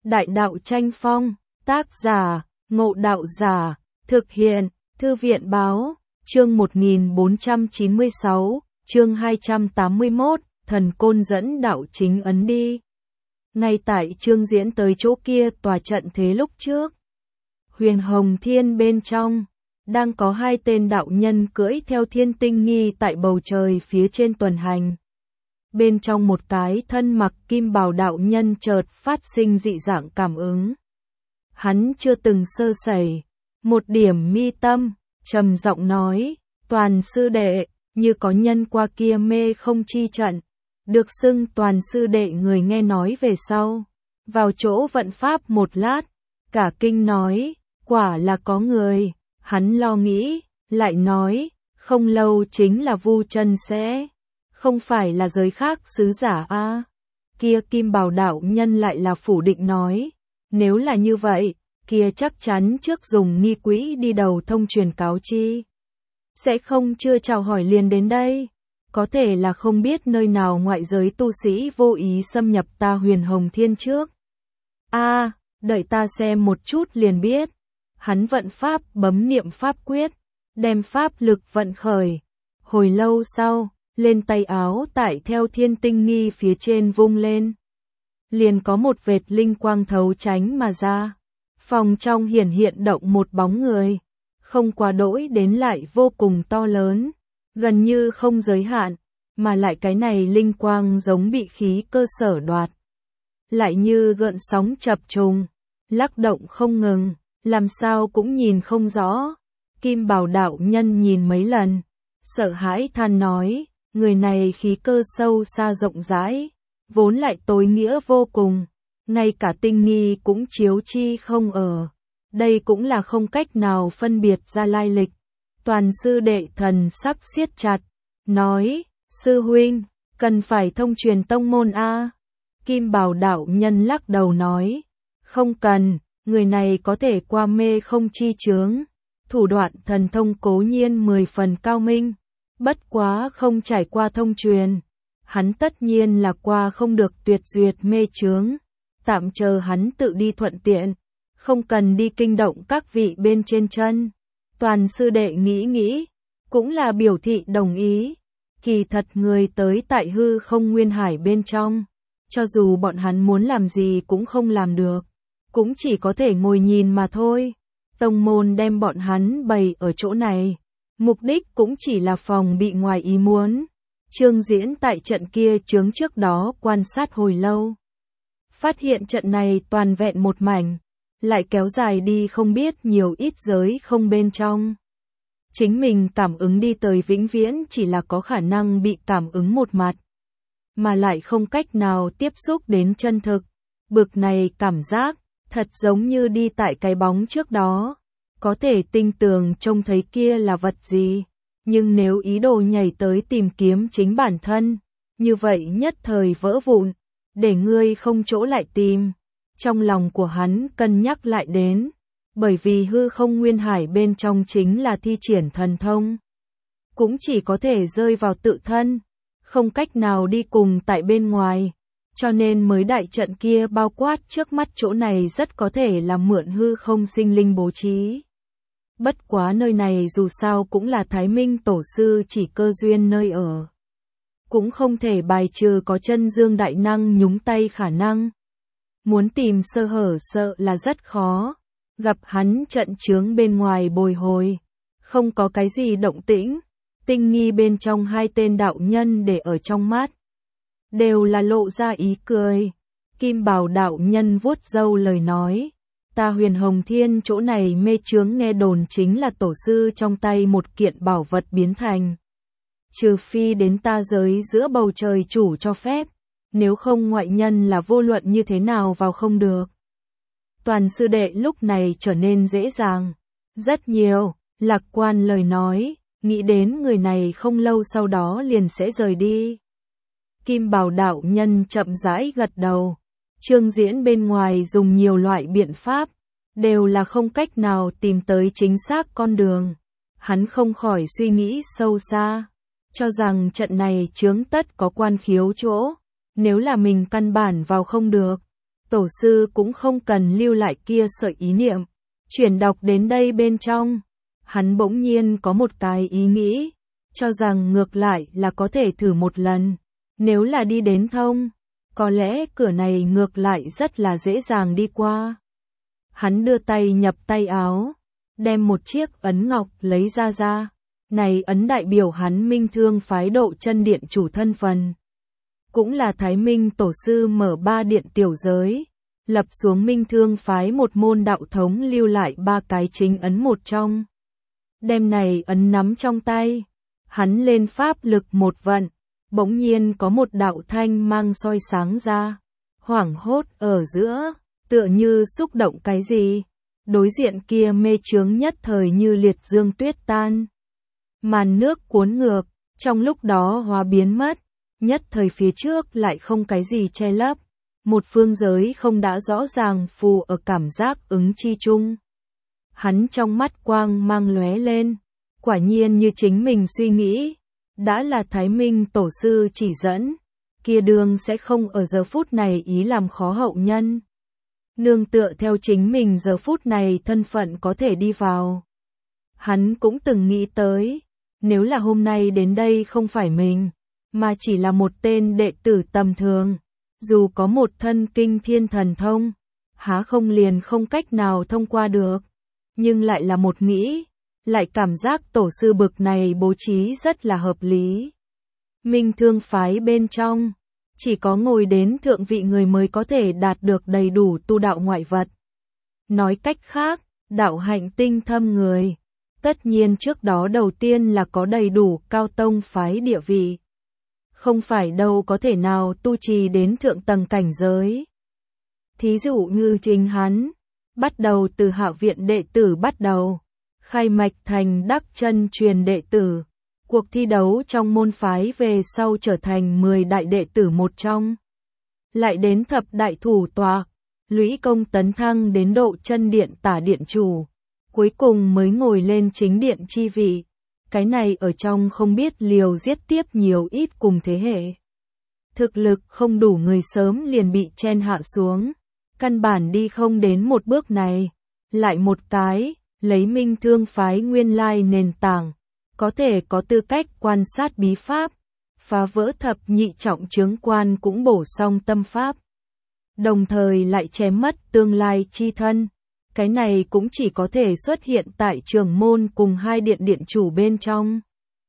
Đại đạo tranh phong, tác giả, Ngộ Đạo Giả, thực hiện, Thư viện báo, chương 1496, chương 281, thần côn dẫn đạo chính ấn đi. Ngay tại Trương Diễn tới chỗ kia tòa trận thế lúc trước, Huyền Hồng Thiên bên trong, đang có hai tên đạo nhân cưỡi theo thiên tinh nghi tại bầu trời phía trên tuần hành. Bên trong một cái thân mặc kim bào đạo nhân chợt phát sinh dị dạng cảm ứng. Hắn chưa từng sơ sẩy, một điểm mi tâm, trầm giọng nói, Toàn sư đệ, như có nhân qua kia mê không chi trận, được xưng Toàn sư đệ người nghe nói về sau. Vào chỗ vận pháp một lát, cả kinh nói, quả là có người, hắn lo nghĩ, lại nói, không lâu chính là Vu Chân sẽ, không phải là giới khác sứ giả a. Kia kim bào đạo nhân lại là phủ định nói, nếu là như vậy, kia chắc chắn trước dùng nghi quỹ đi đầu thông truyền cáo chi. Sẽ không chưa chào hỏi liền đến đây, có thể là không biết nơi nào ngoại giới tu sĩ vô ý xâm nhập ta Huyền Hồng Thiên trước. Đợi ta xem một chút liền biết. Hắn vận pháp bấm niệm pháp quyết, đem pháp lực vận khởi. Hồi lâu sau, lên tay áo tại theo thiên tinh nghi phía trên vung lên. Liền có một vệt linh quang thấu tránh mà ra. Phòng trong hiển hiện động một bóng người, không quá đỗi đến lại vô cùng to lớn, gần như không giới hạn, mà lại cái này linh quang giống bị khí cơ sở đoạt. Lại như gợn sóng chập trùng, lắc động không ngừng, làm sao cũng nhìn không rõ. Kim bào đạo nhân nhìn mấy lần, sợ hãi than nói, người này khí cơ sâu xa rộng rãi, vốn lại tối nghĩa vô cùng, ngay cả tinh nghi cũng chiếu chi không ở. Đây cũng là không cách nào phân biệt ra lai lịch. Toàn sư đệ thần sắc siết chặt, nói, sư huynh, cần phải thông truyền tông môn a. Kim bào đạo nhân lắc đầu nói, không cần, người này có thể qua mê không chi chướng, thủ đoạn thần thông cố nhiên 10 phần cao minh, bất quá không trải qua thông truyền, hắn tất nhiên là qua không được tuyệt duyệt mê chướng, tạm chờ hắn tự đi thuận tiện, không cần đi kinh động các vị bên trên chân. Toàn sư đệ nghĩ, cũng là biểu thị đồng ý, kỳ thật người tới tại hư không nguyên hải bên trong, cho dù bọn hắn muốn làm gì cũng không làm được, cũng chỉ có thể ngồi nhìn mà thôi. Tông môn đem bọn hắn bày ở chỗ này, mục đích cũng chỉ là phòng bị ngoài ý muốn. Trương Diễn tại trận kia chướng trước đó quan sát hồi lâu, phát hiện trận này toàn vẹn một mảnh, lại kéo dài đi không biết nhiều ít giới không bên trong. Chính mình cảm ứng đi tới vĩnh viễn chỉ là có khả năng bị cảm ứng một mặt, mà lại không cách nào tiếp xúc đến chân thực. Bực này cảm giác, thật giống như đi tại cái bóng trước đó, có thể tinh tường trông thấy kia là vật gì, nhưng nếu ý đồ nhảy tới tìm kiếm chính bản thân, như vậy nhất thời vỡ vụn, để ngươi không chỗ lại tìm. Trong lòng của hắn cân nhắc lại đến, bởi vì hư không nguyên hải bên trong chính là thi triển thần thông, cũng chỉ có thể rơi vào tự thân, không cách nào đi cùng tại bên ngoài, cho nên mới đại trận kia bao quát trước mắt chỗ này rất có thể là mượn hư không sinh linh bố trí. Bất quá nơi này dù sao cũng là Thái Minh tổ sư chỉ cơ duyên nơi ở, cũng không thể bài trừ có chân dương đại năng nhúng tay khả năng. Muốn tìm sơ hở sợ là rất khó, gặp hắn trận chướng bên ngoài bồi hồi, không có cái gì động tĩnh, tinh nghi bên trong hai tên đạo nhân để ở trong mắt, đều là lộ ra ý cười. Kim bào đạo nhân vuốt râu lời nói, ta Huyền Hồng Thiên chỗ này mê chướng nghe đồn chính là tổ sư trong tay một kiện bảo vật biến thành. Trừ phi đến ta giới giữa bầu trời chủ cho phép, nếu không ngoại nhân là vô luận như thế nào vào không được. Toàn sư đệ lúc này trở nên dễ dàng, rất nhiều, lạc quan lời nói, nghĩ đến người này không lâu sau đó liền sẽ rời đi. Kim bào đạo nhân chậm rãi gật đầu, Trương Diễn bên ngoài dùng nhiều loại biện pháp, đều là không cách nào tìm tới chính xác con đường. Hắn không khỏi suy nghĩ sâu xa, cho rằng trận này chướng tất có quan khiếu chỗ. Nếu là mình căn bản vào không được, tổ sư cũng không cần lưu lại kia sợi ý niệm. Chuyển đọc đến đây bên trong, hắn bỗng nhiên có một cái ý nghĩ, cho rằng ngược lại là có thể thử một lần. Nếu là đi đến thông, có lẽ cửa này ngược lại rất là dễ dàng đi qua. Hắn đưa tay nhập tay áo, đem một chiếc ấn ngọc lấy ra. Này ấn đại biểu hắn Minh Thương phái Độ Chân Điện chủ thân phần. Cũng là Thái Minh tổ sư mở 3 điện tiểu giới, lập xuống Minh Thương phái một môn đạo thống lưu lại 3 cái chính ấn một trong. Đem này ấn nắm trong tay, hắn lên pháp lực một vận, bỗng nhiên có một đạo thanh mang soi sáng ra, hoảng hốt ở giữa, tựa như xúc động cái gì, đối diện kia mê chướng nhất thời như liệt dương tuyết tan. Màn nước cuốn ngược, trong lúc đó hóa biến mất, nhất thời phía trước lại không cái gì che lấp, một phương giới không đã rõ ràng phù ở cảm giác ứng chi chung. Hắn trong mắt quang mang lóe lên, quả nhiên như chính mình suy nghĩ, đã là Thái Minh tổ sư chỉ dẫn, kia đường sẽ không ở giờ phút này ý làm khó hậu nhân. Nương tựa theo chính mình giờ phút này thân phận có thể đi vào. Hắn cũng từng nghĩ tới, nếu là hôm nay đến đây không phải mình, mà chỉ là một tên đệ tử tầm thường, dù có một thân kinh thiên thần thông, há không liền không cách nào thông qua được, nhưng lại là một nghĩ, lại cảm giác tổ sư bực này bố trí rất là hợp lý. Minh Thương phái bên trong, chỉ có ngồi đến thượng vị người mới có thể đạt được đầy đủ tu đạo ngoại vật. Nói cách khác, đạo hạnh tinh thâm người, tất nhiên trước đó đầu tiên là có đầy đủ cao tông phái địa vị. Không phải đâu có thể nào tu trì đến thượng tầng cảnh giới. Thí dụ như chính hắn, bắt đầu từ hạ viện đệ tử bắt đầu, khai mạch thành đắc chân truyền đệ tử, cuộc thi đấu trong môn phái về sau trở thành 10 đại đệ tử một trong. Lại đến thập đại thủ tọa, lũy công tấn thăng đến Độ Chân Điện tả điện chủ, cuối cùng mới ngồi lên chính điện chi vị. Cái này ở trong không biết liều giết tiếp nhiều ít cùng thế hệ. Thực lực không đủ người sớm liền bị chen hạ xuống, căn bản đi không đến một bước này. Lại một cái, lấy Minh Thương phái nguyên lai nền tảng, có thể có tư cách quan sát bí pháp, phá vỡ thập nhị trọng chướng quan cũng bổ xong tâm pháp. Đồng thời lại chém mất tương lai chi thân. Cái này cũng chỉ có thể xuất hiện tại trưởng môn cùng 2 điện điện chủ bên trong.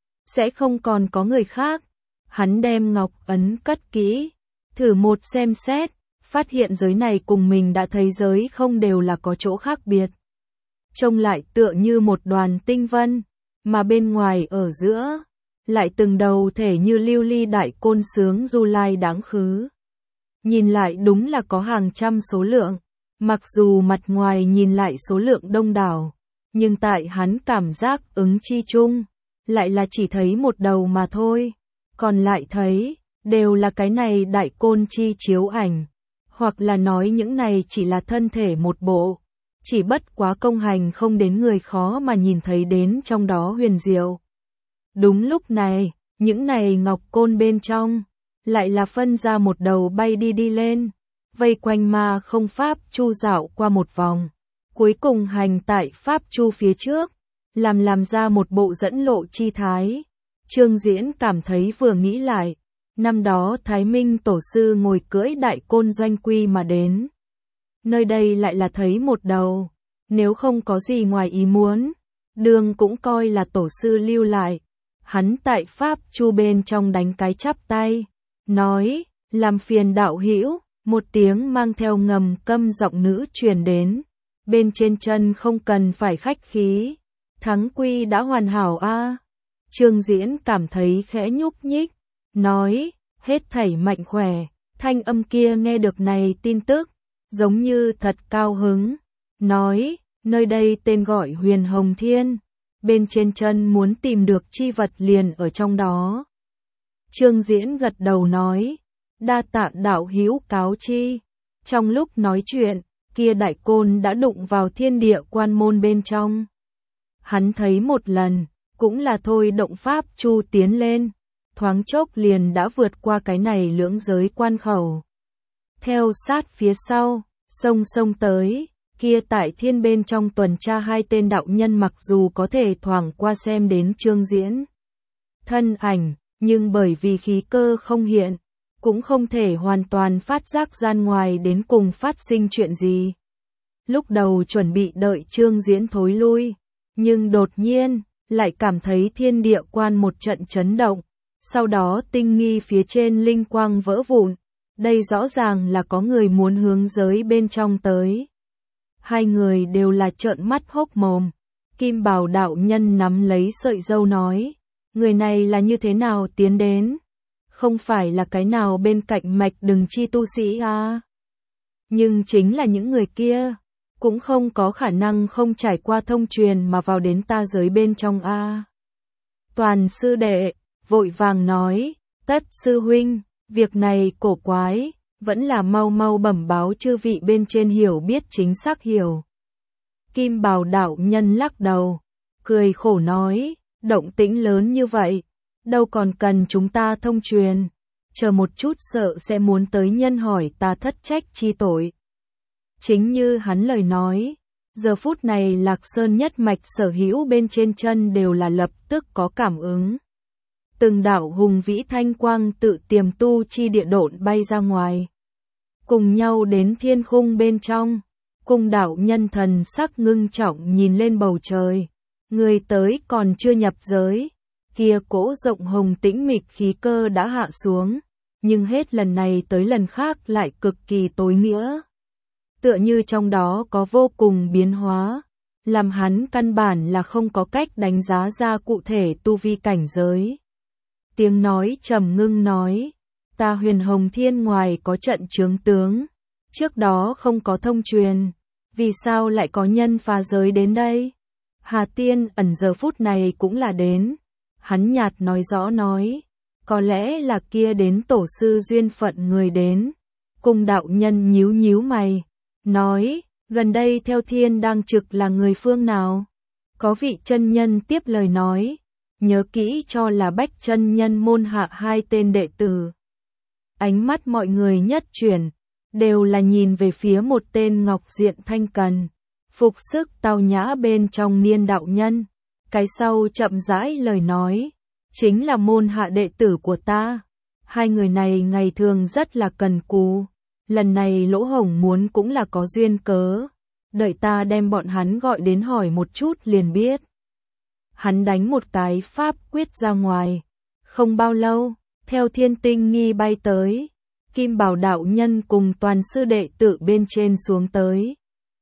Sẽ không còn có người khác. Hắn đem ngọc ấn cất kỹ, thử một xem xét, phát hiện giới này cùng mình đã thấy giới không đều là có chỗ khác biệt. Trông lại tựa như một đoàn tinh vân, mà bên ngoài ở giữa, lại từng đầu thể như lưu ly đại côn sướng du lai đáng khứ. Nhìn lại đúng là có hàng trăm số lượng. Mặc dù mặt ngoài nhìn lại số lượng đông đảo, nhưng tại hắn cảm giác ứng chi chung, lại là chỉ thấy một đầu mà thôi, còn lại thấy, đều là cái này đại côn chi chiếu ảnh, hoặc là nói những này chỉ là thân thể một bộ, chỉ bất quá công hành không đến người khó mà nhìn thấy đến trong đó huyền diệu. Đúng lúc này, những này ngọc côn bên trong, lại là phân ra một đầu bay đi lên. Vây quanh ma không pháp chu dạo qua một vòng, cuối cùng hành tại pháp chu phía trước, làm ra một bộ dẫn lộ chi thái. Trương Diễn cảm thấy vừa nghĩ lại, năm đó Thái Minh tổ sư ngồi cưỡi đại côn doanh quy mà đến. Nơi đây lại là thấy một đầu, nếu không có gì ngoài ý muốn, đường cũng coi là tổ sư lưu lại. Hắn tại pháp chu bên trong đánh cái chắp tay, nói, làm phiền đạo hữu. Một tiếng mang theo ngầm câm giọng nữ truyền đến, bên trên chân không cần phải khách khí, thắng quy đã hoàn hảo a. Trương Diễn cảm thấy khẽ nhúc nhích, nói, hết thảy mạnh khỏe, thanh âm kia nghe được này tin tức, giống như thật cao hứng, nói, nơi đây tên gọi Huyền Hồng Thiên, bên trên chân muốn tìm được chi vật liền ở trong đó. Trương Diễn gật đầu nói, đa tạ đạo hữu cáo chi. Trong lúc nói chuyện, kia đại côn đã đụng vào thiên địa quan môn bên trong. Hắn thấy một lần, cũng là thôi động pháp chu tiến lên, thoáng chốc liền đã vượt qua cái này lưỡng giới quan khẩu. theo sát phía sau, xông tới, kia tại thiên bên trong tuần tra hai tên đạo nhân mặc dù có thể thoảng qua xem đến Trương Diễn thân ảnh, nhưng bởi vì khí cơ không hiện, cũng không thể hoàn toàn phát giác gian ngoài đến cùng phát sinh chuyện gì. Lúc đầu chuẩn bị đợi Trương Diễn thối lui, nhưng đột nhiên, lại cảm thấy thiên địa quan một trận chấn động, sau đó tinh nghi phía trên linh quang vỡ vụn, đây rõ ràng là có người muốn hướng giới bên trong tới. Hai người đều là trợn mắt hốc mồm, Kim Bào đạo nhân nắm lấy sợi râu nói, người này là như thế nào tiến đến? Không phải là cái nào bên cạnh mạch đừng chi tu sĩ à? Nhưng chính là những người kia, cũng không có khả năng không trải qua thông truyền mà vào đến ta giới bên trong a. Toàn sư đệ, vội vàng nói, tất sư huynh, việc này cổ quái, vẫn là mau mau bẩm báo chư vị bên trên hiểu biết chính xác hiểu. Kim Bào đạo nhân lắc đầu, cười khổ nói, động tĩnh lớn như vậy, đâu còn cần chúng ta thông truyền, chờ một chút sợ sẽ muốn tới nhân hỏi ta thất trách chi tội. Chính như hắn lời nói, giờ phút này Lạc Sơn nhất mạch sở hữu bên trên chân đều là lập tức có cảm ứng. Từng đạo hùng vĩ thanh quang tự tiềm tu chi địa độn bay ra ngoài. Cùng nhau đến thiên khung bên trong, cùng đạo nhân thần sắc ngưng trọng nhìn lên bầu trời. Người tới còn chưa nhập giới, kia cỗ rộng hồng tĩnh mịch khí cơ đã hạ xuống, nhưng hết lần này tới lần khác lại cực kỳ tối nghĩa. Tựa như trong đó có vô cùng biến hóa, làm hắn căn bản là không có cách đánh giá ra cụ thể tu vi cảnh giới. Tiếng nói trầm ngưng nói, ta Huyền Hồng Thiên ngoài có trận chướng tướng, trước đó không có thông truyền, vì sao lại có nhân phá giới đến đây? Hà Tiên ẩn giờ phút này cũng là đến, hắn nhạt nói rõ nói, có lẽ là kia đến tổ sư duyên phận người đến, cùng đạo nhân nhíu nhíu mày, nói, gần đây theo thiên đang trực là người phương nào? Có vị chân nhân tiếp lời nói, nhớ kỹ cho là Bách chân nhân môn hạ hai tên đệ tử. Ánh mắt mọi người nhất chuyển, đều là nhìn về phía một tên ngọc diện thanh cần, phục sức tao nhã bên trong niên đạo nhân. Cái sau chậm rãi lời nói, chính là môn hạ đệ tử của ta. Hai người này ngày thường rất là cần cù, lần này Lỗ Hồng muốn cũng là có duyên cớ, đợi ta đem bọn hắn gọi đến hỏi một chút liền biết. Hắn đánh một cái pháp quyết ra ngoài, không bao lâu, theo thiên tinh nghi bay tới, Kim Bảo đạo nhân cùng toàn sư đệ tử bên trên xuống tới.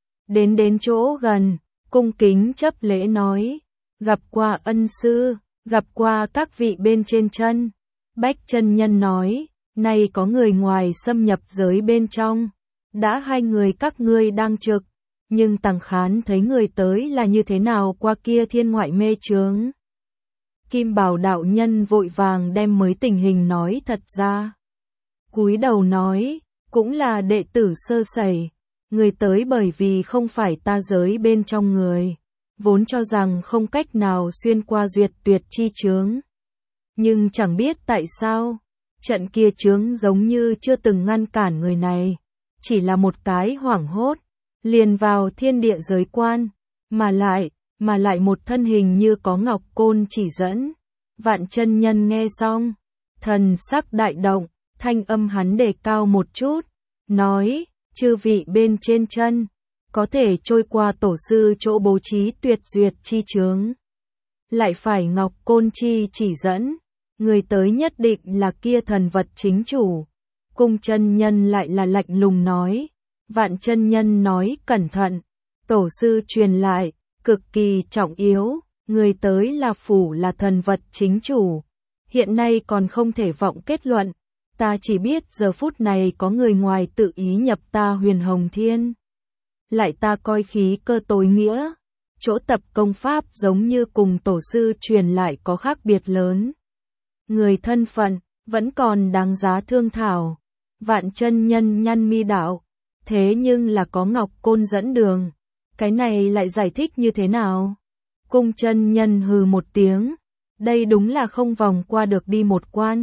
Đến chỗ gần, cung kính chấp lễ nói, gặp qua ân sư, gặp qua các vị bên trên chân. Bách chân nhân nói, nay có người ngoài xâm nhập giới bên trong, đã hai người các ngươi đang trực, nhưng Tằng Khán thấy người tới là như thế nào qua kia thiên ngoại mê chướng. Kim Bảo đạo nhân vội vàng đem mới tình hình nói thật ra. Cúi đầu nói, cũng là đệ tử sơ sẩy, người tới bởi vì không phải ta giới bên trong người, vốn cho rằng không cách nào xuyên qua duyệt tuyệt chi chướng. Nhưng chẳng biết tại sao, trận kia chướng giống như chưa từng ngăn cản người này, chỉ là một cái hoảng hốt, liền vào thiên địa giới quan, mà lại một thân hình như có ngọc côn chỉ dẫn. Vạn chân nhân nghe xong, thần sắc đại động, thanh âm hắn đề cao một chút, nói, chư vị bên trên chân, có thể trôi qua tổ sư chỗ bố trí tuyệt duyệt chi chướng. Lại phải ngọc côn chi chỉ dẫn, người tới nhất định là kia thần vật chính chủ. Cung chân nhân lại là lạnh lùng nói, vạn chân nhân nói cẩn thận, tổ sư truyền lại, cực kỳ trọng yếu, người tới là phủ là thần vật chính chủ. Hiện nay còn không thể vọng kết luận, ta chỉ biết giờ phút này có người ngoài tự ý nhập ta Huyền Hồng Thiên. Lại ta coi khí cơ tối nghĩa, chỗ tập công pháp giống như cùng tổ sư truyền lại có khác biệt lớn. Người thân phận, vẫn còn đáng giá thương thảo. Vạn chân nhân nhăn mi đạo, thế nhưng là có ngọc côn dẫn đường, cái này lại giải thích như thế nào? Cung chân nhân hừ một tiếng, đây đúng là không vòng qua được đi một quan,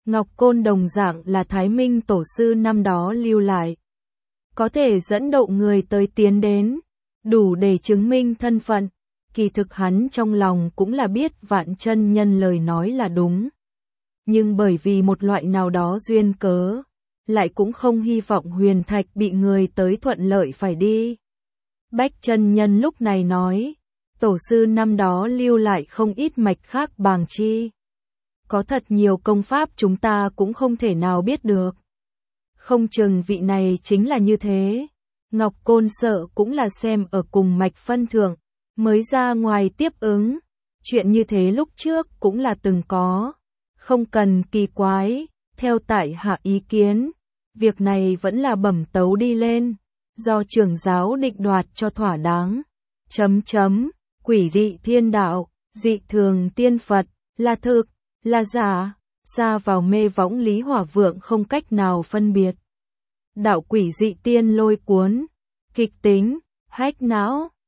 Ngọc Côn đồng dạng là Thái Minh tổ sư năm đó lưu lại. Có thể dẫn độ người tới tiến đến, đủ để chứng minh thân phận. Kỳ thực hắn trong lòng cũng là biết Vạn chân nhân lời nói là đúng. Nhưng bởi vì một loại nào đó duyên cớ, lại cũng không hy vọng huyền thạch bị người tới thuận lợi phải đi. Bách chân nhân lúc này nói, tổ sư năm đó lưu lại không ít mạch khác bàng chi. Có thật nhiều công pháp chúng ta cũng không thể nào biết được. Không chừng vị này chính là như thế. Ngọc Côn sợ cũng là xem ở cùng mạch phân thượng, mới ra ngoài tiếp ứng. Chuyện như thế lúc trước cũng là từng có. Không cần kỳ quái, theo tại hạ ý kiến. Việc này vẫn là bẩm tấu đi lên. Do trưởng giáo định đoạt cho thỏa đáng. Quỷ dị thiên đạo, dị thường tiên Phật, là thực, là giả, xa vào mê võng Lý Hỏa Vượng không cách nào phân biệt. Đạo quỷ dị tiên lôi cuốn, kịch tính, hách não.